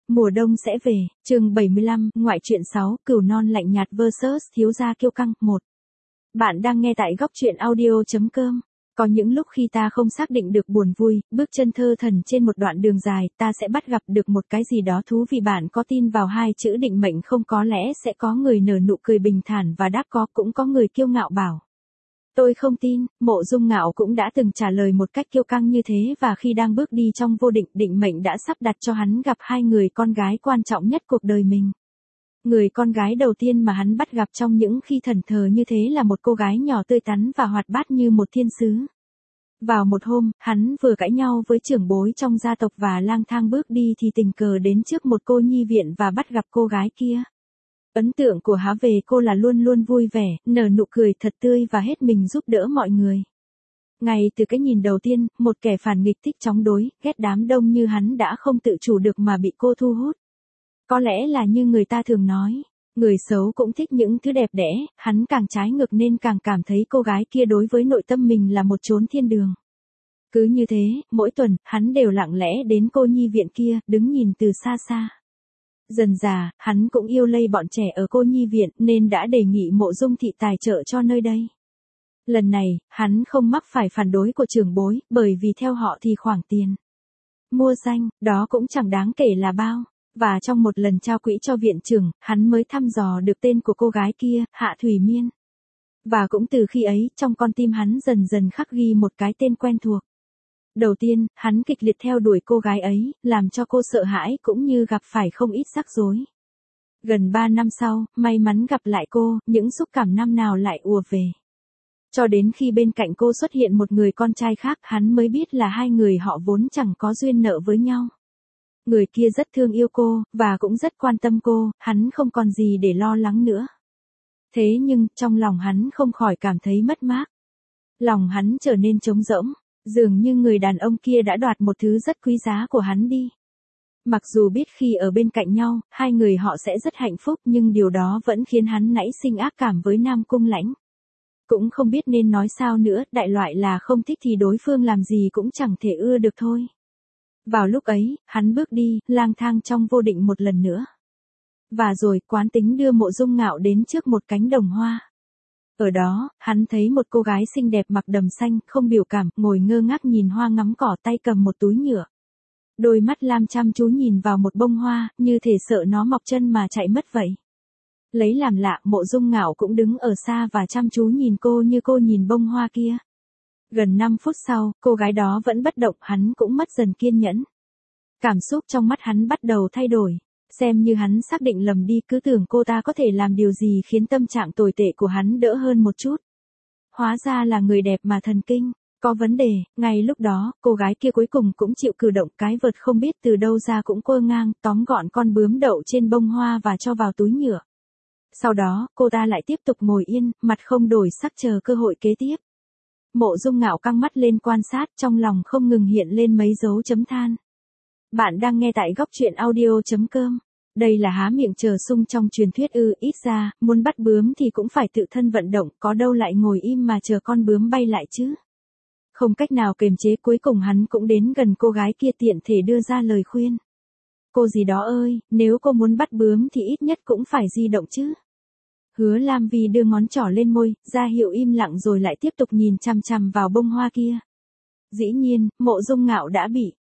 Mùa đông sẽ về, chương 75, ngoại truyện 6, cừu non lạnh nhạt vs thiếu gia kiêu căng, 1. Bạn đang nghe tại góc truyện audio.com. Có những lúc khi ta không xác định được buồn vui, bước chân thơ thẩn trên một đoạn đường dài, ta sẽ bắt gặp được một cái gì đó thú vị. Bạn có tin vào hai chữ định mệnh không? Có lẽ sẽ có người nở nụ cười bình thản và đáp có, cũng có người kiêu ngạo bảo. Tôi không tin. Mộ Dung Ngạo cũng đã từng trả lời một cách kiêu căng như thế, và khi đang bước đi trong vô định, định mệnh đã sắp đặt cho hắn gặp hai người con gái quan trọng nhất cuộc đời mình. Người con gái đầu tiên mà hắn bắt gặp trong những khi thẫn thờ như thế là một cô gái nhỏ tươi tắn và hoạt bát như một thiên sứ. Vào một hôm, hắn vừa cãi nhau với trưởng bối trong gia tộc và lang thang bước đi thì tình cờ đến trước một cô nhi viện và bắt gặp cô gái kia. Ấn tượng của hắn về cô là luôn luôn vui vẻ, nở nụ cười thật tươi và hết mình giúp đỡ mọi người. Ngay từ cái nhìn đầu tiên, một kẻ phản nghịch thích chống đối, ghét đám đông như hắn đã không tự chủ được mà bị cô thu hút. Có lẽ là như người ta thường nói, người xấu cũng thích những thứ đẹp đẽ, hắn càng trái ngược nên càng cảm thấy cô gái kia đối với nội tâm mình là một chốn thiên đường. Cứ như thế, mỗi tuần, hắn đều lặng lẽ đến cô nhi viện kia, đứng nhìn từ xa xa. Dần dà, hắn cũng yêu lây bọn trẻ ở cô nhi viện nên đã đề nghị Mộ Dung thị tài trợ cho nơi đây. Lần này, hắn không mắc phải phản đối của trưởng bối, bởi vì theo họ thì khoản tiền mua danh, đó cũng chẳng đáng kể là bao. Và trong một lần trao quỹ cho viện trưởng, hắn mới thăm dò được tên của cô gái kia, Hạ Thủy Miên. Và cũng từ khi ấy, trong con tim hắn dần dần khắc ghi một cái tên quen thuộc. Đầu tiên, hắn kịch liệt theo đuổi cô gái ấy, làm cho cô sợ hãi cũng như gặp phải không ít rắc rối. Gần 3 năm sau, may mắn gặp lại cô, những xúc cảm năm nào lại ùa về. Cho đến khi bên cạnh cô xuất hiện một người con trai khác, hắn mới biết là hai người họ vốn chẳng có duyên nợ với nhau. Người kia rất thương yêu cô, và cũng rất quan tâm cô, hắn không còn gì để lo lắng nữa. Thế nhưng, trong lòng hắn không khỏi cảm thấy mất mát. Lòng hắn trở nên trống rỗng, dường như người đàn ông kia đã đoạt một thứ rất quý giá của hắn đi. Mặc dù biết khi ở bên cạnh nhau, hai người họ sẽ rất hạnh phúc, nhưng điều đó vẫn khiến hắn nảy sinh ác cảm với Nam Cung Lãnh. Cũng không biết nên nói sao nữa, đại loại là không thích thì đối phương làm gì cũng chẳng thể ưa được thôi. Vào lúc ấy, hắn bước đi, lang thang trong vô định một lần nữa. Và rồi, quán tính đưa Mộ Dung Ngạo đến trước một cánh đồng hoa. Ở đó, hắn thấy một cô gái xinh đẹp mặc đầm xanh, không biểu cảm, ngồi ngơ ngác nhìn hoa ngắm cỏ, tay cầm một túi nhựa. Đôi mắt lam chăm chú nhìn vào một bông hoa, như thể sợ nó mọc chân mà chạy mất vậy. Lấy làm lạ, Mộ Dung Ngạo cũng đứng ở xa và chăm chú nhìn cô như cô nhìn bông hoa kia. Gần 5 phút sau, cô gái đó vẫn bất động, hắn cũng mất dần kiên nhẫn. Cảm xúc trong mắt hắn bắt đầu thay đổi, xem như hắn xác định lầm đi, cứ tưởng cô ta có thể làm điều gì khiến tâm trạng tồi tệ của hắn đỡ hơn một chút. Hóa ra là người đẹp mà thần kinh, có vấn đề. Ngay lúc đó, cô gái kia cuối cùng cũng chịu cử động, cái vợt không biết từ đâu ra cũng quơ ngang, tóm gọn con bướm đậu trên bông hoa và cho vào túi nhựa. Sau đó, cô ta lại tiếp tục ngồi yên, mặt không đổi sắc chờ cơ hội kế tiếp. Mộ Dung Ngạo căng mắt lên quan sát, trong lòng không ngừng hiện lên mấy dấu chấm than. Bạn đang nghe tại góc truyện audio.com. Đây là há miệng chờ sung trong truyền thuyết ư? Ít ra, muốn bắt bướm thì cũng phải tự thân vận động, có đâu lại ngồi im mà chờ con bướm bay lại chứ. Không cách nào kiềm chế, cuối cùng hắn cũng đến gần cô gái kia, tiện thể đưa ra lời khuyên. Cô gì đó ơi, nếu cô muốn bắt bướm thì ít nhất cũng phải di động chứ. Hứa Lam Vi đưa ngón trỏ lên môi, ra hiệu im lặng rồi lại tiếp tục nhìn chằm chằm vào bông hoa kia. Dĩ nhiên, Mộ Dung Ngạo đã bị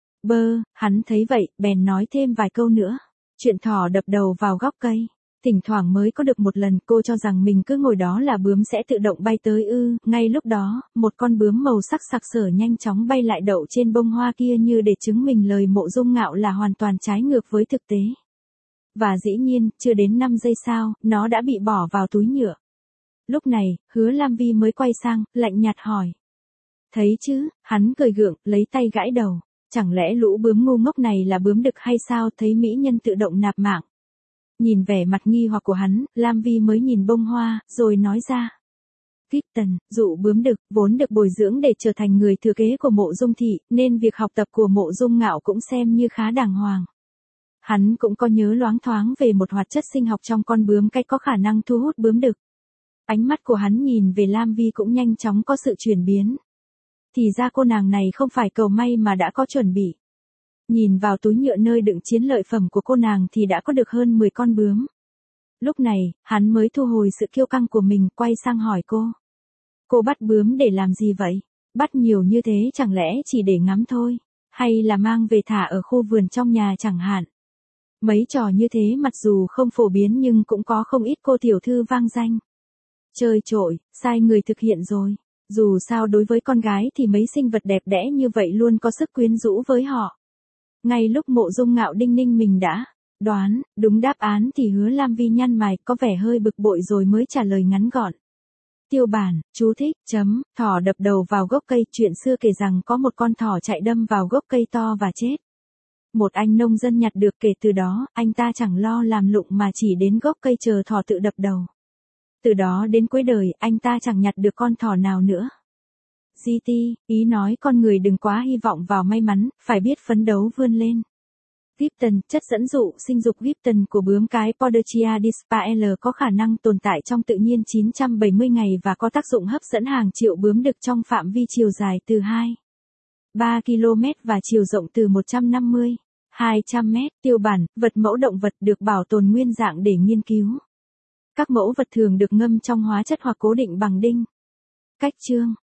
hắn thấy vậy, bèn nói thêm vài câu nữa. Chuyện thỏ đập đầu vào góc cây, thỉnh thoảng mới có được một lần. Cô cho rằng mình cứ ngồi đó là bướm sẽ tự động bay tới ư? Ngay lúc đó, một con bướm màu sắc sặc sỡ nhanh chóng bay lại đậu trên bông hoa kia, như để chứng minh lời Mộ Dung Ngạo là hoàn toàn trái ngược với thực tế. Và dĩ nhiên, chưa đến 5 giây sau, nó đã bị bỏ vào túi nhựa. Lúc này, Hứa Lam Vi mới quay sang, lạnh nhạt hỏi. Thấy chứ? Hắn cười gượng, lấy tay gãi đầu. Chẳng lẽ lũ bướm ngu ngốc này là bướm đực hay sao? Thấy mỹ nhân tự động nạp mạng. Nhìn vẻ mặt nghi hoặc của hắn, Lam Vi mới nhìn bông hoa, rồi nói ra. Kipton, dụ bướm đực, vốn được bồi dưỡng để trở thành người thừa kế của Mộ Dung thị, nên việc học tập của Mộ Dung Ngạo cũng xem như khá đàng hoàng. Hắn cũng có nhớ loáng thoáng về một hoạt chất sinh học trong con bướm cách có khả năng thu hút bướm đực. Ánh mắt của hắn nhìn về Lam Vi cũng nhanh chóng có sự chuyển biến. Thì ra cô nàng này không phải cầu may mà đã có chuẩn bị. Nhìn vào túi nhựa nơi đựng chiến lợi phẩm của cô nàng thì đã có được hơn 10 con bướm. Lúc này, hắn mới thu hồi sự kiêu căng của mình, quay sang hỏi cô. Cô bắt bướm để làm gì vậy? Bắt nhiều như thế chẳng lẽ chỉ để ngắm thôi? Hay là mang về thả ở khu vườn trong nhà chẳng hạn? Mấy trò như thế mặc dù không phổ biến nhưng cũng có không ít cô tiểu thư vang danh. Chơi trội, sai người thực hiện rồi. Dù sao đối với con gái thì mấy sinh vật đẹp đẽ như vậy luôn có sức quyến rũ với họ. Ngay lúc Mộ Dung Ngạo đinh ninh mình đã đoán đúng đáp án thì Hứa Lam Vi nhăn mày, có vẻ hơi bực bội rồi mới trả lời ngắn gọn. Tiêu bản, chú thích, thỏ đập đầu vào gốc cây. Chuyện xưa kể rằng có một con thỏ chạy đâm vào gốc cây to và chết. Một anh nông dân nhặt được, kể từ đó, anh ta chẳng lo làm lụng mà chỉ đến gốc cây chờ thỏ tự đập đầu. Từ đó đến cuối đời, anh ta chẳng nhặt được con thỏ nào nữa. GT, ý nói con người đừng quá hy vọng vào may mắn, phải biết phấn đấu vươn lên. Gipton, chất dẫn dụ sinh dục Gipton của bướm cái Podarcia dispael có khả năng tồn tại trong tự nhiên 970 ngày và có tác dụng hấp dẫn hàng triệu bướm đực trong phạm vi chiều dài từ 2-3 km và chiều rộng từ 150-200 m. Tiêu bản, vật mẫu động vật được bảo tồn nguyên dạng để nghiên cứu. Các mẫu vật thường được ngâm trong hóa chất hoặc cố định bằng đinh. Cách chương